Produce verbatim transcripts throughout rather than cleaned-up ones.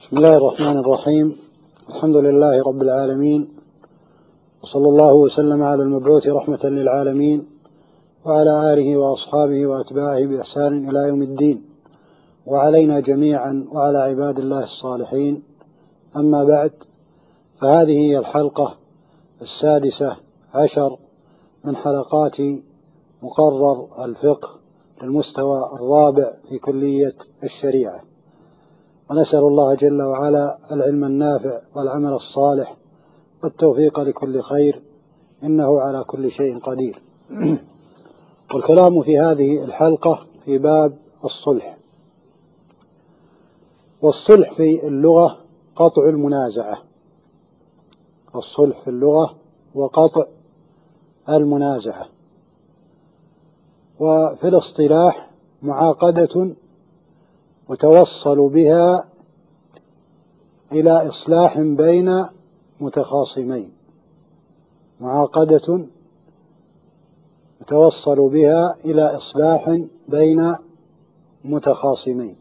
بسم الله الرحمن الرحيم. الحمد لله رب العالمين، وصلى الله وسلم على المبعوث رحمة للعالمين وعلى آله وأصحابه وأتباعه بإحسان إلى يوم الدين، وعلينا جميعا وعلى عباد الله الصالحين. أما بعد، فهذه هي الحلقة السادسة عشر من حلقات مقرر الفقه للمستوى الرابع في كلية الشريعة، ونسأل الله جل وعلا العلم النافع والعمل الصالح والتوفيق لكل خير، إنه على كل شيء قدير. والكلام في هذه الحلقة في باب الصلح. والصلح في اللغة قطع المنازعة، الصلح في اللغة وقطع المنازعة، وفي الاصطلاح معاقدة متوصل بها إلى إصلاح بين متخاصمين، معاقدة متوصل بها إلى إصلاح بين متخاصمين،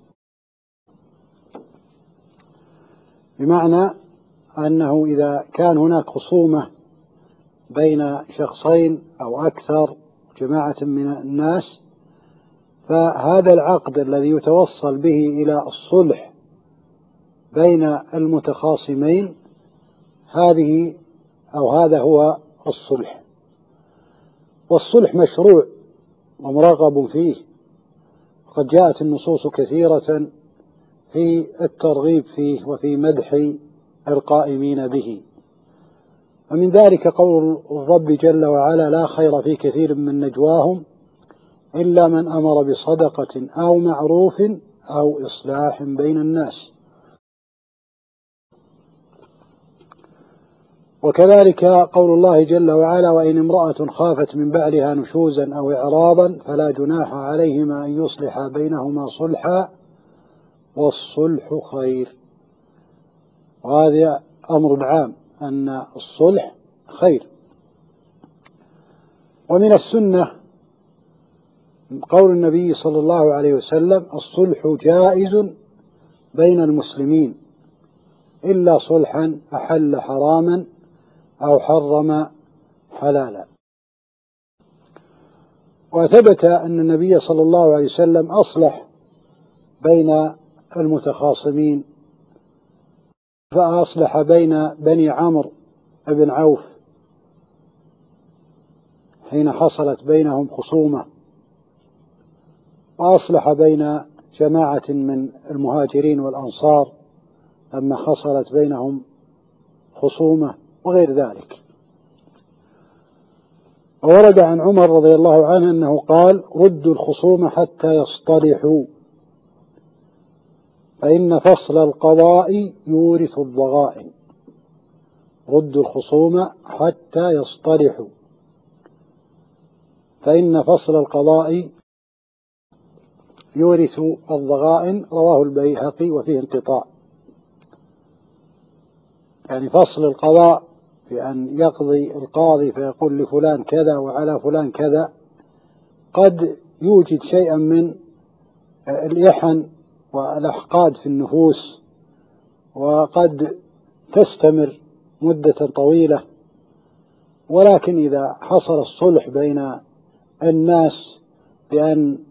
بمعنى أنه إذا كان هناك خصومة بين شخصين أو أكثر جماعة من الناس، فهذا العقد الذي يتوصل به إلى الصلح بين المتخاصمين هذه أو هذا هو الصلح. والصلح مشروع ومرغب فيه، وقد جاءت النصوص كثيرة في الترغيب فيه وفي مدح القائمين به. ومن ذلك قول الرب جل وعلا: لا خير في كثير من نجواهم إلا من أمر بصدقة أو معروف أو إصلاح بين الناس. وكذلك قول الله جل وعلا: وإن امرأة خافت من بعلها نشوزا أو إعراضا فلا جناح عليهما أن يصلحا بينهما صلحا والصلح خير. وهذا أمر عام أن الصلح خير. ومن السنة قول النبي صلى الله عليه وسلم: الصلح جائز بين المسلمين إلا صلحا أحل حراما أو حرم حلالا. وثبت أن النبي صلى الله عليه وسلم أصلح بين المتخاصمين، فأصلح بين بني عمرو بن عوف حين حصلت بينهم خصومة، وأصلح بين جماعة من المهاجرين والأنصار لما حصلت بينهم خصومة، وغير ذلك. وورد عن عمر رضي الله عنه أنه قال: ردوا الخصوم حتى يصطلحوا فإن فصل القضاء يورث الضغائن. ردوا الخصوم حتى يصطلحوا فإن فصل القضاء يورث الضغائن. رواه البيهقي وفيه انقطاع. يعني فصل القضاء بأن يقضي القاضي فيقول لفلان كذا وعلى فلان كذا قد يوجد شيئا من الإحن والأحقاد في النفوس، وقد تستمر مدة طويلة. ولكن إذا حصل الصلح بين الناس بأن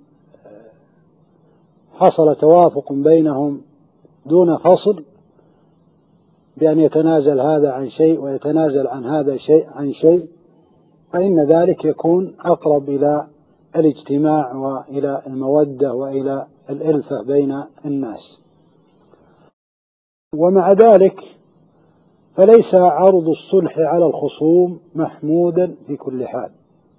حصل توافق بينهم دون فصل، بأن يتنازل هذا عن شيء ويتنازل عن هذا شيء عن شيء، فإن ذلك يكون أقرب إلى الاجتماع وإلى المودة وإلى الألفة بين الناس. ومع ذلك فليس عرض الصلح على الخصوم محمودا في كل حال،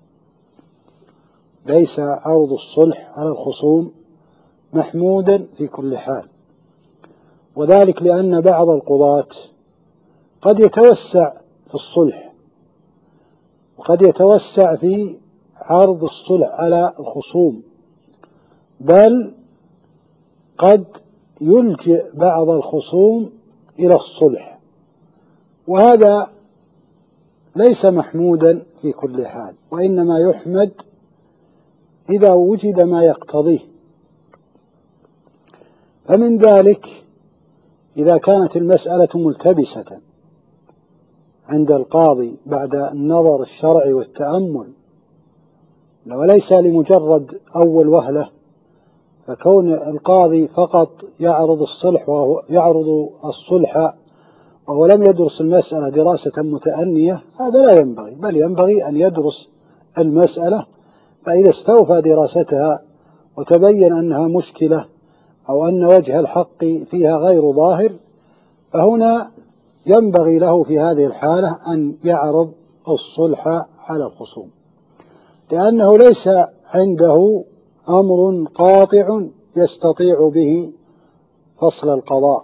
ليس عرض الصلح على الخصوم محمودا في كل حال. وذلك لأن بعض القضاة قد يتوسع في الصلح، وقد يتوسع في عرض الصلح على الخصوم، بل قد يلجئ بعض الخصوم إلى الصلح، وهذا ليس محمودا في كل حال، وإنما يحمد إذا وجد ما يقتضيه. فمن ذلك إذا كانت المسألة ملتبسة عند القاضي بعد النظر الشرعي والتأمل وليس لمجرد أول وهلة، فكون القاضي فقط يعرض الصلح وهو يعرض الصلح وهو لم يدرس المسألة دراسة متأنية هذا لا ينبغي، بل ينبغي أن يدرس المسألة، فإذا استوفى دراستها وتبين أنها مشكلة أو أن وجه الحق فيها غير ظاهر فهنا ينبغي له في هذه الحالة أن يعرض الصلح على الخصوم، لأنه ليس عنده أمر قاطع يستطيع به فصل القضاء.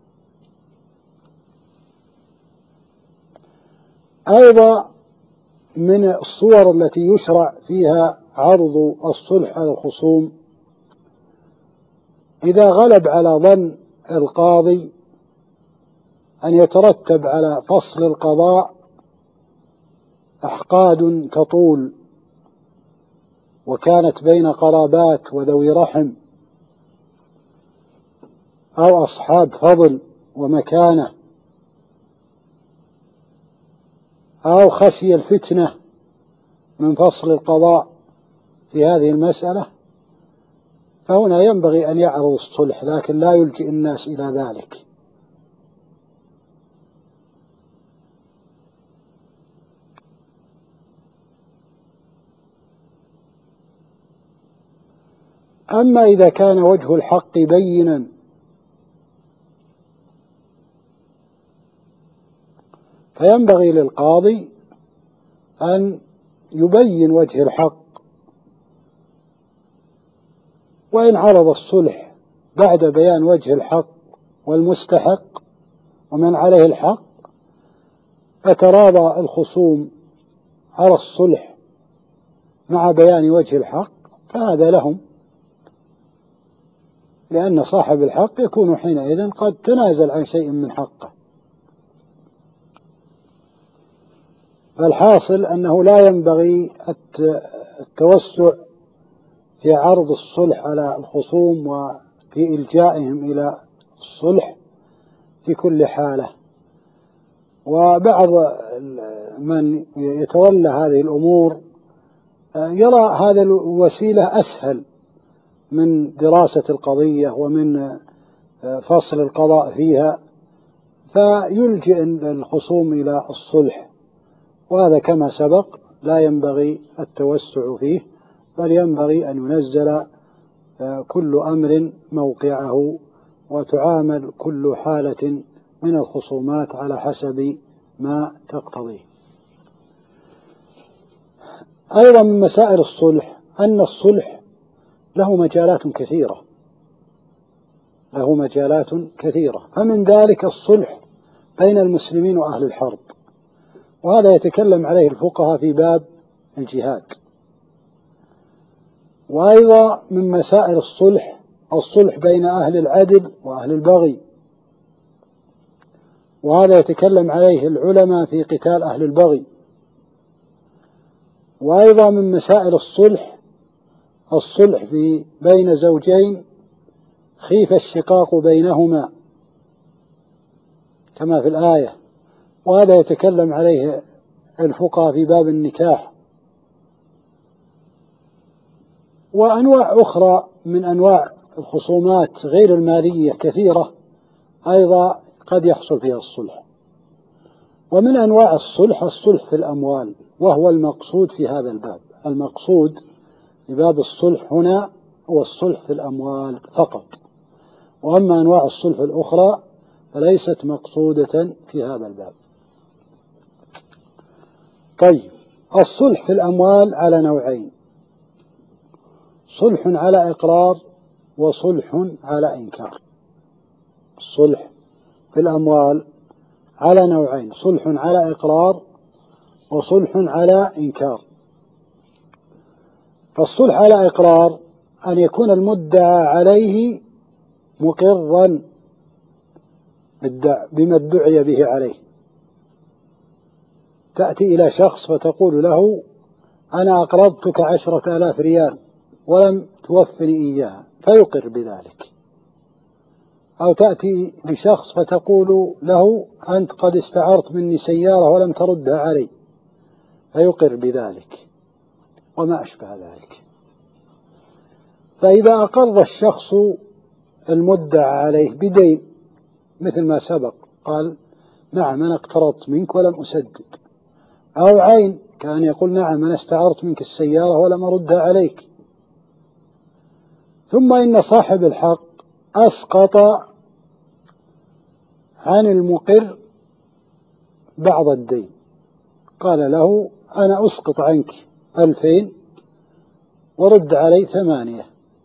أيضا من الصور التي يشرع فيها عرض الصلح على الخصوم إذا غلب على ظن القاضي أن يترتب على فصل القضاء أحقاد تطول وكانت بين قرابات وذوي رحم أو أصحاب فضل ومكانة، أو خشي الفتنة من فصل القضاء في هذه المسألة، فهنا ينبغي أن يعرض الصلح لكن لا يلجئ الناس إلى ذلك. أما إذا كان وجه الحق بينا فينبغي للقاضي أن يبين وجه الحق، وإن عرض الصلح بعد بيان وجه الحق والمستحق ومن عليه الحق فتراضى الخصوم على الصلح مع بيان وجه الحق فهذا لهم، لأن صاحب الحق يكون حينئذ قد تنازل عن شيء من حقه. فالحاصل أنه لا ينبغي التوسع في عرض الصلح على الخصوم وفي إلجائهم إلى الصلح في كل حالة. وبعض من يتولى هذه الأمور يرى هذه الوسيلة أسهل من دراسة القضية ومن فصل القضاء فيها، فيلجئ الخصوم إلى الصلح، وهذا كما سبق لا ينبغي التوسع فيه، بل ينبغي أن ينزل كل أمر موقعه وتعامل كل حالة من الخصومات على حسب ما تقتضيه. أيضا من مسائل الصلح أن الصلح له مجالات كثيرة له مجالات كثيرة فمن ذلك الصلح بين المسلمين وأهل الحرب، وهذا يتكلم عليه الفقهاء في باب الجهاد. وأيضا من مسائل الصلح الصلح بين أهل العدل وأهل البغي، وهذا يتكلم عليه العلماء في قتال أهل البغي. وأيضا من مسائل الصلح الصلح في بين زوجين خيف الشقاق بينهما كما في الآية، وهذا يتكلم عليه الفقهاء في باب النكاح. وأنواع أخرى من أنواع الخصومات غير المالية كثيرة أيضا قد يحصل فيها الصلح. ومن أنواع الصلح الصلح في الأموال، وهو المقصود في هذا الباب. المقصود في باب الصلح هنا هو الصلح في الأموال فقط، وأما أنواع الصلح الأخرى فليست مقصودة في هذا الباب. طيب، الصلح في الأموال على نوعين: صلح على إقرار وصلح على إنكار. الصلح في الأموال على نوعين: صلح على إقرار وصلح على إنكار. فالصلح على إقرار أن يكون المدعى عليه مقرا بما ادعي به عليه. تأتي إلى شخص فتقول له: أنا أقرضتك عشرة آلاف ريال ولم توفني إياها، فيقر بذلك. أو تأتي لشخص فتقول له أنت قد استعرت مني سيارة ولم تردها علي، فيقر بذلك وما أشبه ذلك. فإذا أقر الشخص المدعى عليه بدين مثل ما سبق، قال نعم أنا اقترضت منك ولم أسدد، أو عين كان يقول نعم أنا استعرت منك السيارة ولم أردها عليك، ثم إن صاحب الحق أسقط عن المقر بعض الدين، قال له أنا أسقط عنك ألفين ورد علي ثمانية،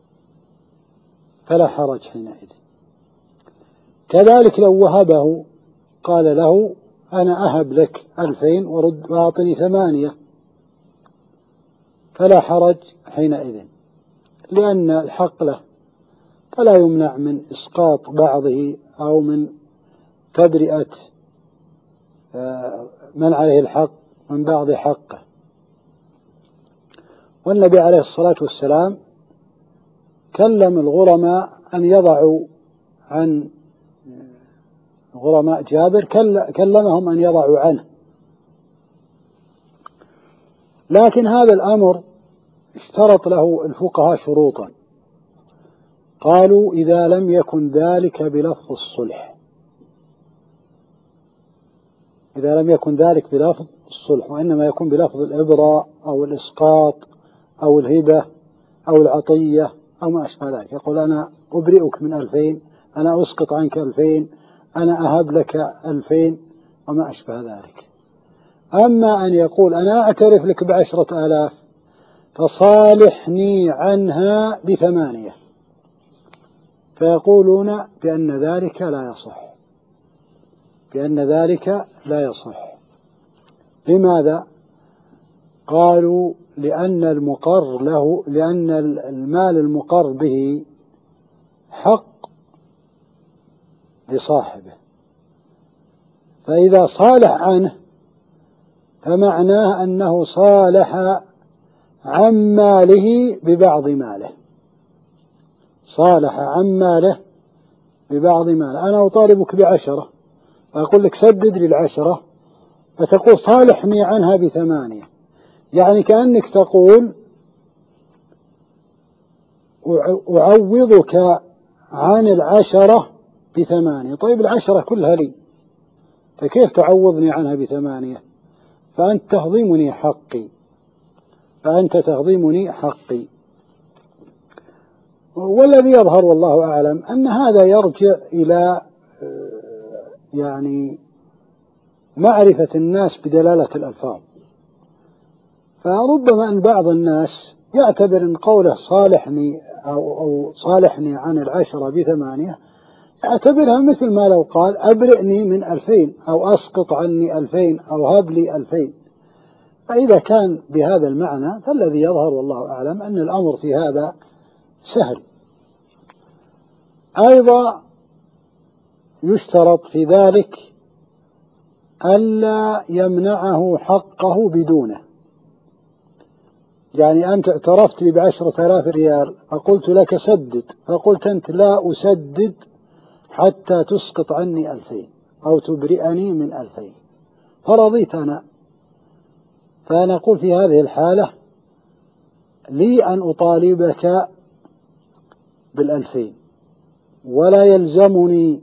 فلا حرج حينئذ. كذلك لو وهبه قال له أنا أهب لك ألفين ورد وأعطني ثمانية، فلا حرج حينئذ، لأن الحق له، فلا يمنع من إسقاط بعضه أو من تبرئة من عليه الحق من بعض حقه. والنبي عليه الصلاة والسلام كلم الغرماء أن يضعوا عن غرماء جابر، كلمهم أن يضعوا عنه، لكن هذا الأمر اشترط له الفقهاء شروطا، قالوا إذا لم يكن ذلك بلفظ الصلح، إذا لم يكن ذلك بلفظ الصلح، وإنما يكون بلفظ الإبراء أو الإسقاط أو الهبة أو العطية أو ما أشبه ذلك، يقول أنا أبرئك من ألفين، أنا أسقط عنك ألفين، أنا أهب لك ألفين وما أشبه ذلك. أما أن يقول أنا أعترف لك بعشرة آلاف فصالحني عنها بثمانية، فيقولون بأن ذلك لا يصح، بأن ذلك لا يصح. لماذا؟ قالوا لأن المقر له، لأن المال المقر به حق لصاحبه، فإذا صالح عنه فمعناه أنه صالح عن ماله ببعض ماله، صالح عن ماله ببعض ماله. أنا أطالبك بعشرة فأقول لك سدد لي العشرة، فتقول صالحني عنها بثمانية، يعني كأنك تقول أعوضك عن العشرة بثمانية. طيب العشرة كلها لي، فكيف تعوضني عنها بثمانية؟ فأنت تهضمني حقي، فأنت تهضمني حقي. والذي يظهر والله أعلم أن هذا يرجع إلى يعني معرفة الناس بدلالة الألفاظ، فربما أن بعض الناس يعتبر أن قوله صالحني أو, أو صالحني عن العشرة بثمانية يعتبرها مثل ما لو قال أبرئني من ألفين أو أسقط عني ألفين أو هب لي ألفين. فإذا كان بهذا المعنى فالذي يظهر والله أعلم أن الأمر في هذا سهل. أيضا يشترط في ذلك ألا يمنعه حقه بدونه، يعني أنت اعترفت لي بعشرة آلاف ريال فقلت لك سدد، فقلت أنت لا أسدد حتى تسقط عني ألفين أو تبرئني من ألفين، فرضيت أنا، فنقول في هذه الحالة لي أن أطالبك بالألفين ولا يلزمني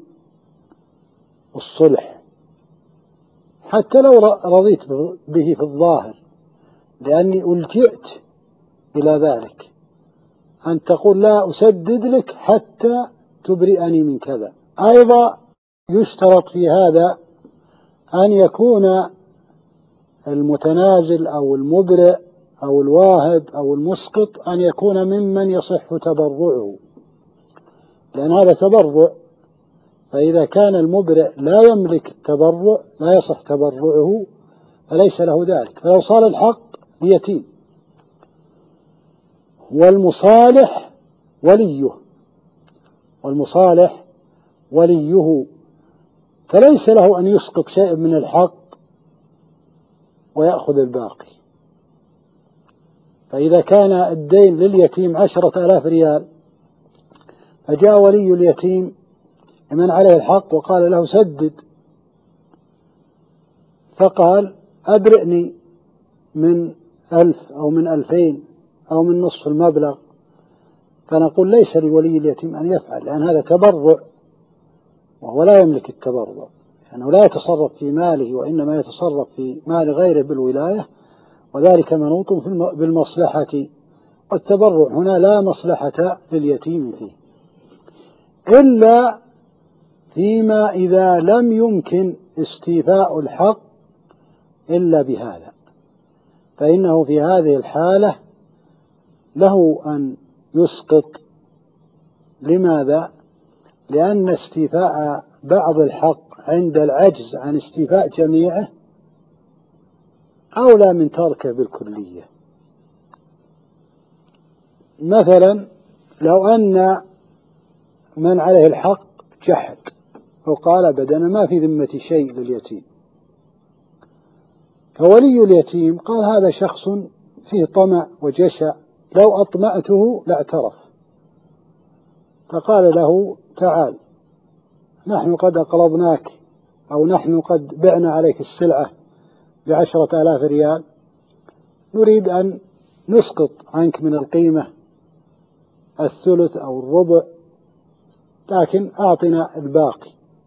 الصلح حتى لو رضيت به في الظاهر، لأني ألجئت إلى ذلك، أن تقول لا أسدد لك حتى تبرئني من كذا. أيضا يشترط في هذا أن يكون المتنازل أو المبرئ أو الواهب أو المسقط أن يكون ممن يصح تبرعه، لأن هذا تبرع، فإذا كان المبرئ لا يملك التبرع لا يصح تبرعه فليس له ذلك، فلو صار الحق ليتيم. والمصالح وليه، والمصالح وليه فليس له أن يسقط شيء من الحق ويأخذ الباقي. فإذا كان الدين لليتيم عشرة آلاف ريال فجاء ولي اليتيم لمن عليه الحق وقال له سدد، فقال أبرئني من ألف أو من ألفين أو من نصف المبلغ، فنقول ليس لولي اليتيم أن يفعل، لأن هذا تبرع وهو لا يملك التبرع، لأنه يعني لا يتصرف في ماله وإنما يتصرف في مال غيره بالولاية، وذلك منوط بالمصلحة، والتبرع هنا لا مصلحة لليتيم فيه إلا فيما إذا لم يمكن استيفاء الحق إلا بهذا، فإنه في هذه الحالة له أن يسقط. لماذا؟ لأن استيفاء بعض الحق عند العجز عن استيفاء جميعه أولى من تركه بالكلية. مثلا لو أن من عليه الحق جحد وقال أبدا أنا ما في ذمتي شيء لليتيم، فولي اليتيم قال هذا شخص فيه طمع وجشع، لو أطمعته لاعترف، فقال له تعال نحن قد أقرضناك أو نحن قد بعنا عليك السلعة بعشرة آلاف ريال، نريد أن نسقط عنك من القيمة الثلث أو الربع، لكن أعطنا الباقي.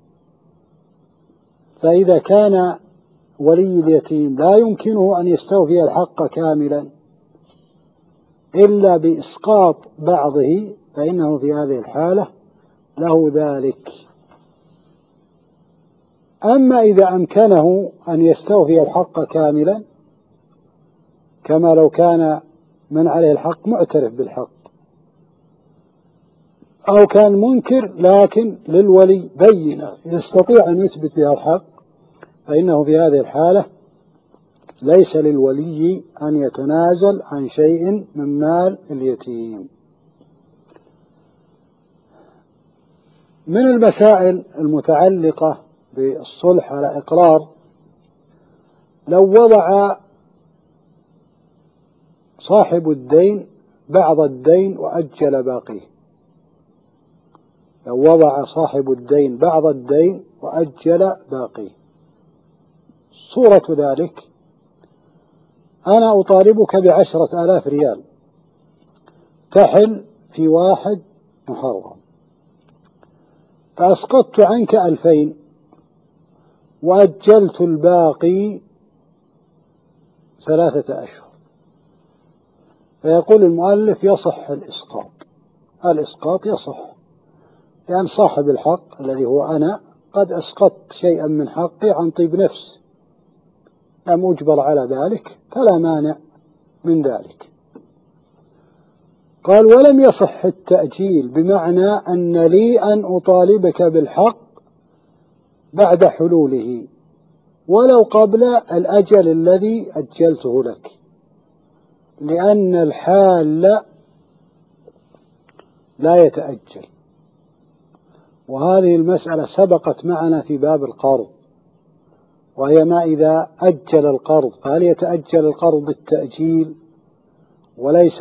فإذا كان ولي اليتيم لا يمكنه أن يستوفي الحق كاملا إلا بإسقاط بعضه، فإنه في هذه الحالة له ذلك. أما إذا أمكنه أن يستوفي الحق كاملا، كما لو كان من عليه الحق معترف بالحق أو كان منكر لكن للولي بينة يستطيع أن يثبت بها الحق، فإنه في هذه الحالة ليس للولي أن يتنازل عن شيء من مال اليتيم. من المسائل المتعلقة بالصلح على إقرار، لو وضع صاحب الدين بعض الدين وأجل باقيه، لو وضع صاحب الدين بعض الدين وأجل باقيه، صورة ذلك أنا أطالبك بعشرة آلاف ريال تحل في واحد محرم، فأسقطت عنك ألفين وأجلت الباقي ثلاثة أشهر، فيقول المؤلف يصح الإسقاط. الإسقاط يصح لأن صاحب الحق الذي هو أنا قد أسقطت شيئا من حقي عن طيب نفس، لم أجبر على ذلك فلا مانع من ذلك. قال ولم يصح التأجيل، بمعنى أن لي أن أطالبك بالحق بعد حلوله ولو قبل الأجل الذي أجلته لك، لأن الحال لا يتأجل، وهذه المسألة سبقت معنا في باب القرض، وهي ما إذا أجل القرض، فهل يتأجل القرض بالتأجيل وليس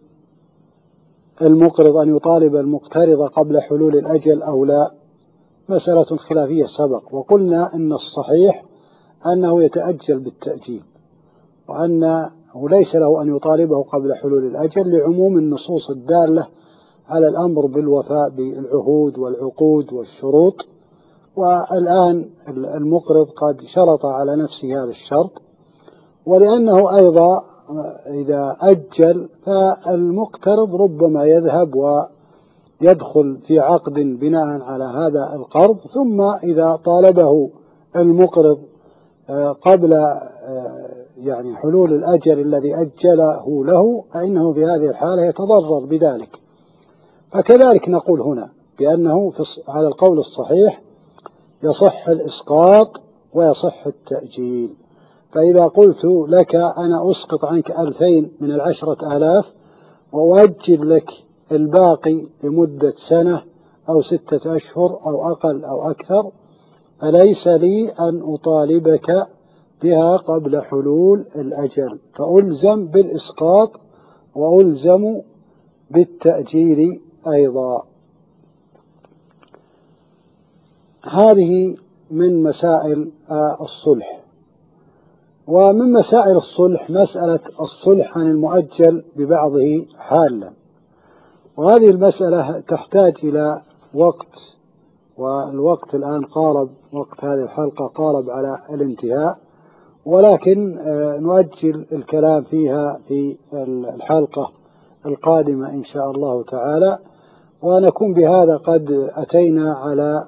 للمقرض أن يطالب المقترض قبل حلول الأجل أو لا؟ مسألة خلافية سبق، وقلنا إن الصحيح أنه يتأجل بالتأجيل، وأنه ليس له أن يطالبه قبل حلول الأجل لعموم النصوص الدالة على الأمر بالوفاء بالعهود والعقود والشروط، والآن المقرض قد شرط على نفسه هذا الشرط، ولأنه أيضا إذا أجل فالمقترض ربما يذهب ويدخل في عقد بناء على هذا القرض، ثم إذا طالبه المقرض قبل يعني حلول الأجل الذي أجله له فإنه في هذه الحالة يتضرر بذلك. فكذلك نقول هنا بأنه على القول الصحيح يصح الإسقاط ويصح التأجيل. فإذا قلت لك أنا أسقط عنك ألفين من العشرة آلاف وأؤجل لك الباقي لمدة سنة أو ستة أشهر أو أقل أو أكثر، فليس لي أن أطالبك بها قبل حلول الأجل، فألزم بالإسقاط وألزم بالتأجيل أيضا. هذه من مسائل الصلح. ومن مسائل الصلح مسألة الصلح عن المؤجل ببعضه حالا، وهذه المسألة تحتاج إلى وقت، والوقت الآن قارب، وقت هذه الحلقة قارب على الانتهاء، ولكن نؤجل الكلام فيها في الحلقة القادمة إن شاء الله تعالى، ونكون بهذا قد أتينا على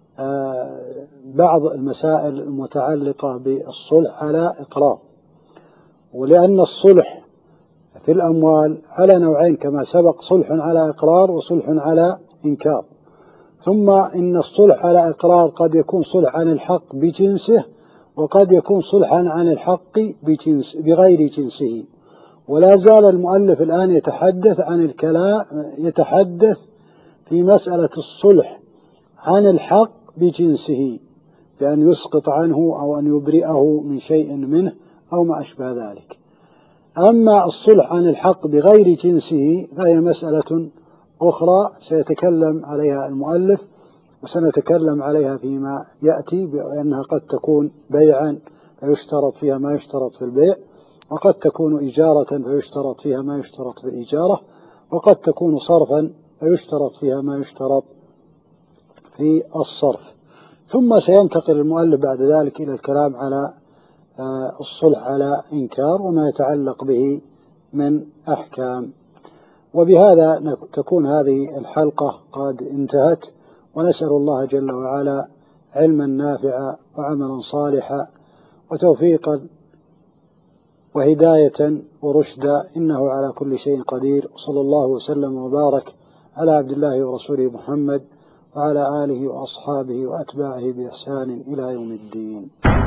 بعض المسائل المتعلقة بالصلح على إقرار. ولأن الصلح في الأموال على نوعين كما سبق: صلح على إقرار وصلح على إنكار. ثم إن الصلح على إقرار قد يكون صلح عن الحق بجنسه، وقد يكون صلحا عن الحق بجنس بغير جنسه. ولا زال المؤلف الآن يتحدث عن الكلام يتحدث في مسألة الصلح عن الحق بجنسه، بأن يسقط عنه أو أن يبرئه من شيء منه أو ما أشبه ذلك. أما الصلح عن الحق بغير جنسه فهي مسألة أخرى سيتكلم عليها المؤلف، وسنتكلم عليها فيما يأتي، بأنها قد تكون بيعا فيشترط فيها ما يشترط في البيع، وقد تكون إجارة فيشترط فيها ما يشترط في الإجارة، وقد تكون صرفا فيشترط فيها ما يشترط في الصرف. ثم سينتقل المؤلف بعد ذلك إلى الكلام على الصلح على إنكار وما يتعلق به من أحكام. وبهذا تكون هذه الحلقة قد انتهت، ونسأل الله جل وعلا علما نافعا وعملا صالحا وتوفيقا وهداية ورشدا، إنه على كل شيء قدير. صلى الله وسلم وبارك على عبد الله ورسوله محمد وعلى آله وأصحابه وأتباعه بإحسان إلى يوم الدين.